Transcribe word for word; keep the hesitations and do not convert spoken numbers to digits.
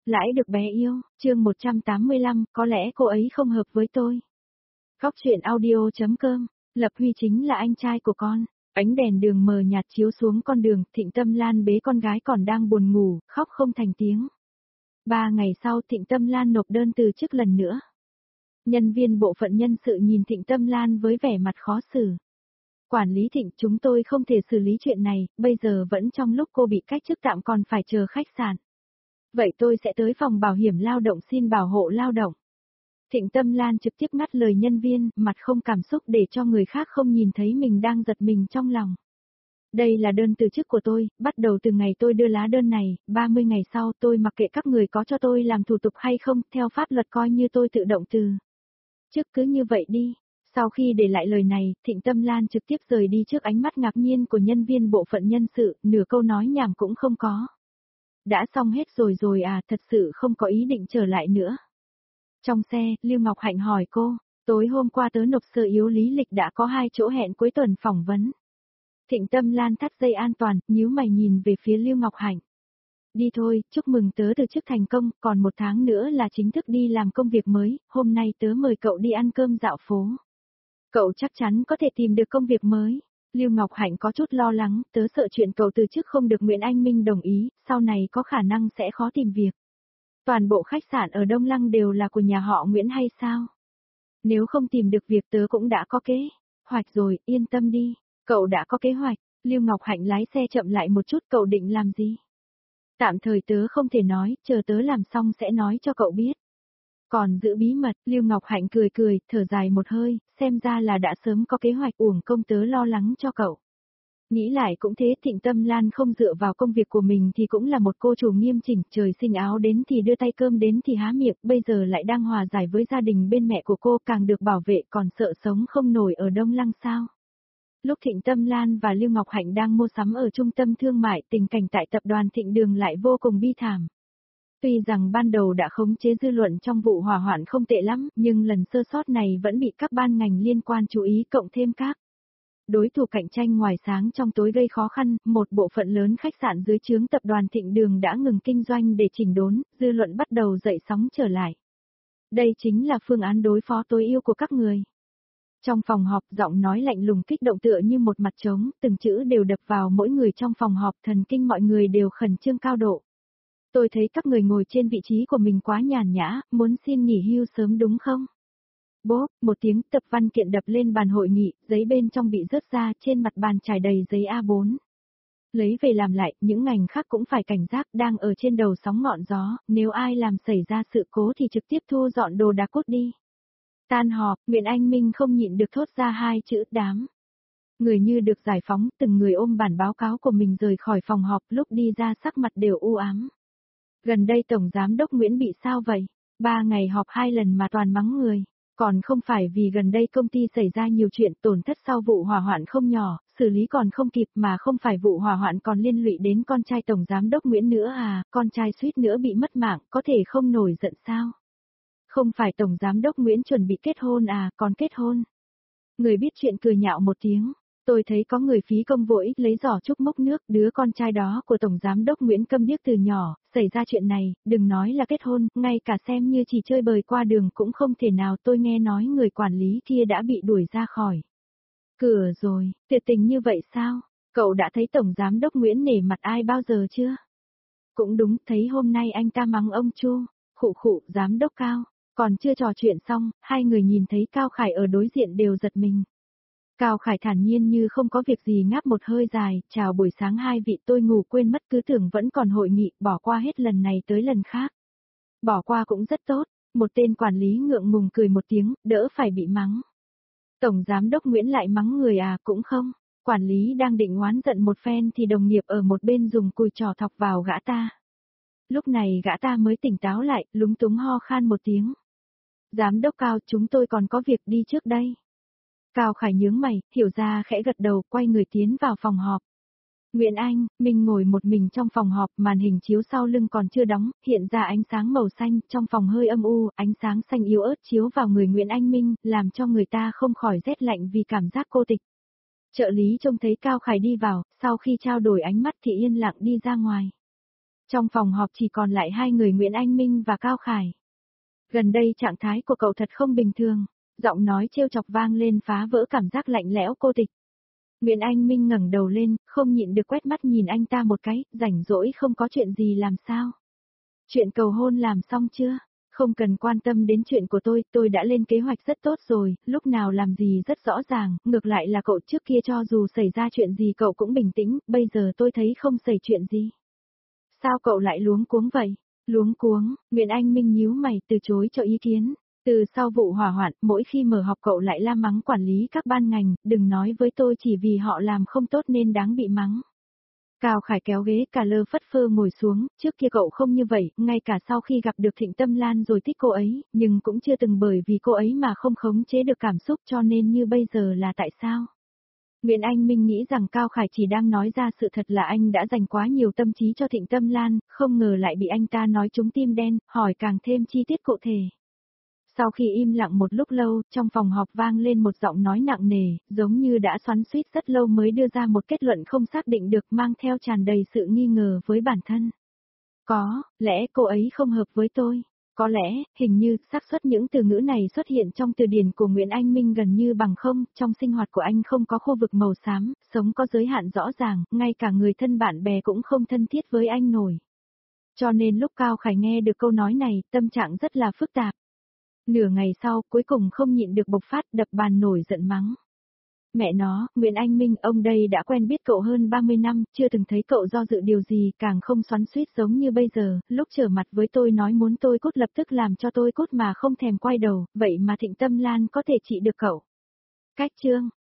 Lãi được bé yêu, chương một trăm tám mươi lăm, có lẽ cô ấy không hợp với tôi. Góc truyện audio.com, Lập Huy chính là anh trai của con. Ánh đèn đường mờ nhạt chiếu xuống con đường, Thịnh Tâm Lan bế con gái còn đang buồn ngủ, khóc không thành tiếng. Ba ngày sau Thịnh Tâm Lan nộp đơn từ chức lần nữa. Nhân viên bộ phận nhân sự nhìn Thịnh Tâm Lan với vẻ mặt khó xử. Quản lý Thịnh, chúng tôi không thể xử lý chuyện này, bây giờ vẫn trong lúc cô bị cách chức tạm còn phải chờ khách sạn. Vậy tôi sẽ tới phòng bảo hiểm lao động xin bảo hộ lao động. Thịnh Tâm Lan trực tiếp ngắt lời nhân viên, mặt không cảm xúc để cho người khác không nhìn thấy mình đang giật mình trong lòng. Đây là đơn từ chức của tôi, bắt đầu từ ngày tôi đưa lá đơn này, ba mươi ngày sau tôi mặc kệ các người có cho tôi làm thủ tục hay không, theo pháp luật coi như tôi tự động từ chức cứ như vậy đi. Sau khi để lại lời này, Thịnh Tâm Lan trực tiếp rời đi trước ánh mắt ngạc nhiên của nhân viên bộ phận nhân sự, nửa câu nói nhảm cũng không có. Đã xong hết rồi rồi à, thật sự không có ý định trở lại nữa. Trong xe, Lưu Ngọc Hạnh hỏi cô, tối hôm qua tớ nộp sơ yếu lý lịch đã có hai chỗ hẹn cuối tuần phỏng vấn. Thịnh Tâm Lan thắt dây an toàn, nhíu mày nhìn về phía Lưu Ngọc Hạnh. Đi thôi, chúc mừng tớ từ chức thành công, còn một tháng nữa là chính thức đi làm công việc mới, hôm nay tớ mời cậu đi ăn cơm dạo phố. Cậu chắc chắn có thể tìm được công việc mới. Lưu Ngọc Hạnh có chút lo lắng, tớ sợ chuyện cậu từ chức không được Nguyễn Anh Minh đồng ý, sau này có khả năng sẽ khó tìm việc. Toàn bộ khách sạn ở Đông Lăng đều là của nhà họ Nguyễn hay sao? Nếu không tìm được việc tớ cũng đã có kế hoạch rồi, yên tâm đi, cậu đã có kế hoạch. Lưu Ngọc Hạnh lái xe chậm lại một chút, cậu định làm gì? Tạm thời tớ không thể nói, chờ tớ làm xong sẽ nói cho cậu biết. Còn giữ bí mật, Lưu Ngọc Hạnh cười cười, thở dài một hơi, xem ra là đã sớm có kế hoạch, uổng công tớ lo lắng cho cậu. Nghĩ lại cũng thế, Thịnh Tâm Lan không dựa vào công việc của mình thì cũng là một cô chủ nghiêm chỉnh, trời sinh áo đến thì đưa tay cơm đến thì há miệng, bây giờ lại đang hòa giải với gia đình bên mẹ của cô, càng được bảo vệ, còn sợ sống không nổi ở Đông Lăng sao. Lúc Thịnh Tâm Lan và Lưu Ngọc Hạnh đang mua sắm ở trung tâm thương mại, tình cảnh tại tập đoàn Thịnh Đường lại vô cùng bi thảm. Tuy rằng ban đầu đã khống chế dư luận trong vụ hỏa hoạn không tệ lắm, nhưng lần sơ sót này vẫn bị các ban ngành liên quan chú ý, cộng thêm các đối thủ cạnh tranh ngoài sáng trong tối gây khó khăn, một bộ phận lớn khách sạn dưới trướng tập đoàn Thịnh Đường đã ngừng kinh doanh để chỉnh đốn, dư luận bắt đầu dậy sóng trở lại. Đây chính là phương án đối phó tối ưu của các người. Trong phòng họp, giọng nói lạnh lùng kích động tựa như một mặt trống, từng chữ đều đập vào mỗi người trong phòng họp, thần kinh mọi người đều khẩn trương cao độ. Tôi thấy các người ngồi trên vị trí của mình quá nhàn nhã, muốn xin nghỉ hưu sớm đúng không? Bốp, một tiếng, tập văn kiện đập lên bàn hội nghị, giấy bên trong bị rớt ra, trên mặt bàn trải đầy giấy a bốn. Lấy về làm lại, những ngành khác cũng phải cảnh giác, đang ở trên đầu sóng ngọn gió, nếu ai làm xảy ra sự cố thì trực tiếp thu dọn đồ đạc cút đi. Tan họp, Nguyễn Anh Minh không nhịn được thốt ra hai chữ đám. Người như được giải phóng, từng người ôm bản báo cáo của mình rời khỏi phòng họp, lúc đi ra sắc mặt đều u ám. Gần đây Tổng Giám đốc Nguyễn bị sao vậy? Ba ngày họp hai lần mà toàn mắng người. Còn không phải vì gần đây công ty xảy ra nhiều chuyện tổn thất sau vụ hỏa hoạn không nhỏ, xử lý còn không kịp, mà không phải vụ hỏa hoạn còn liên lụy đến con trai Tổng Giám đốc Nguyễn nữa à, con trai suýt nữa bị mất mạng, có thể không nổi giận sao? Không phải Tổng Giám đốc Nguyễn chuẩn bị kết hôn à, còn kết hôn. Người biết chuyện cười nhạo một tiếng. Tôi thấy có người phí công vô ích lấy giỏ trúc mốc nước, đứa con trai đó của Tổng Giám đốc Nguyễn câm điếc từ nhỏ, xảy ra chuyện này, đừng nói là kết hôn, ngay cả xem như chỉ chơi bời qua đường cũng không thể nào. Tôi nghe nói người quản lý kia đã bị đuổi ra khỏi cửa rồi, tuyệt tình như vậy sao? Cậu đã thấy Tổng Giám đốc Nguyễn nể mặt ai bao giờ chưa? Cũng đúng, thấy hôm nay anh ta mắng ông Chu, khụ khụ, Giám đốc Cao, còn chưa trò chuyện xong, hai người nhìn thấy Cao Khải ở đối diện đều giật mình. Cao Khải thản nhiên như không có việc gì ngáp một hơi dài, chào buổi sáng hai vị, tôi ngủ quên mất, cứ tưởng vẫn còn hội nghị, bỏ qua hết lần này tới lần khác. Bỏ qua cũng rất tốt, một tên quản lý ngượng ngùng cười một tiếng, đỡ phải bị mắng. Tổng Giám đốc Nguyễn lại mắng người à, cũng không. Quản lý đang định oán giận một phen thì đồng nghiệp ở một bên dùng cùi trò thọc vào gã ta. Lúc này gã ta mới tỉnh táo lại, lúng túng ho khan một tiếng. Giám đốc Cao, chúng tôi còn có việc đi trước đây. Cao Khải nhướng mày, hiểu ra khẽ gật đầu, quay người tiến vào phòng họp. Nguyễn Anh, mình ngồi một mình trong phòng họp, màn hình chiếu sau lưng còn chưa đóng, hiện ra ánh sáng màu xanh, trong phòng hơi âm u, ánh sáng xanh yếu ớt chiếu vào người Nguyễn Anh Minh, làm cho người ta không khỏi rét lạnh vì cảm giác cô tịch. Trợ lý trông thấy Cao Khải đi vào, sau khi trao đổi ánh mắt thì yên lặng đi ra ngoài. Trong phòng họp chỉ còn lại hai người Nguyễn Anh Minh và Cao Khải. Gần đây trạng thái của cậu thật không bình thường, giọng nói trêu chọc vang lên phá vỡ cảm giác lạnh lẽo cô tịch. Nguyễn Anh Minh ngẩng đầu lên, không nhịn được quét mắt nhìn anh ta một cái, rảnh rỗi không có chuyện gì làm sao. Chuyện cầu hôn làm xong chưa? Không cần quan tâm đến chuyện của tôi, tôi đã lên kế hoạch rất tốt rồi, lúc nào làm gì rất rõ ràng, ngược lại là cậu trước kia cho dù xảy ra chuyện gì cậu cũng bình tĩnh, bây giờ tôi thấy không xảy chuyện gì. Sao cậu lại luống cuống vậy? Luống cuống, Nguyễn Anh Minh nhíu mày từ chối cho ý kiến. Từ sau vụ hỏa hoạn, mỗi khi mở họp cậu lại la mắng quản lý các ban ngành, đừng nói với tôi chỉ vì họ làm không tốt nên đáng bị mắng. Cao Khải kéo ghế cà lơ phất phơ ngồi xuống, trước kia cậu không như vậy, ngay cả sau khi gặp được Thịnh Tâm Lan rồi thích cô ấy, nhưng cũng chưa từng bởi vì cô ấy mà không khống chế được cảm xúc cho nên như bây giờ là tại sao? Nguyễn Anh Minh nghĩ rằng Cao Khải chỉ đang nói ra sự thật là anh đã dành quá nhiều tâm trí cho Thịnh Tâm Lan, không ngờ lại bị anh ta nói trúng tim đen, hỏi càng thêm chi tiết cụ thể. Sau khi im lặng một lúc lâu, trong phòng họp vang lên một giọng nói nặng nề, giống như đã xoắn xuýt rất lâu mới đưa ra một kết luận không xác định được mang theo tràn đầy sự nghi ngờ với bản thân. Có, lẽ cô ấy không hợp với tôi. Có lẽ, hình như, xác suất những từ ngữ này xuất hiện trong từ điển của Nguyễn Anh Minh gần như bằng không, trong sinh hoạt của anh không có khu vực màu xám, sống có giới hạn rõ ràng, ngay cả người thân bạn bè cũng không thân thiết với anh nổi. Cho nên lúc Cao Khải nghe được câu nói này, tâm trạng rất là phức tạp. Nửa ngày sau, cuối cùng không nhịn được bộc phát, đập bàn nổi giận mắng. Mẹ nó, Nguyễn Anh Minh, ông đây đã quen biết cậu hơn ba mươi năm, chưa từng thấy cậu do dự điều gì, càng không xoắn xuýt giống như bây giờ, lúc trở mặt với tôi nói muốn tôi cút lập tức làm cho tôi cút mà không thèm quay đầu, vậy mà Thịnh Tâm Lan có thể trị được cậu. Cách chương.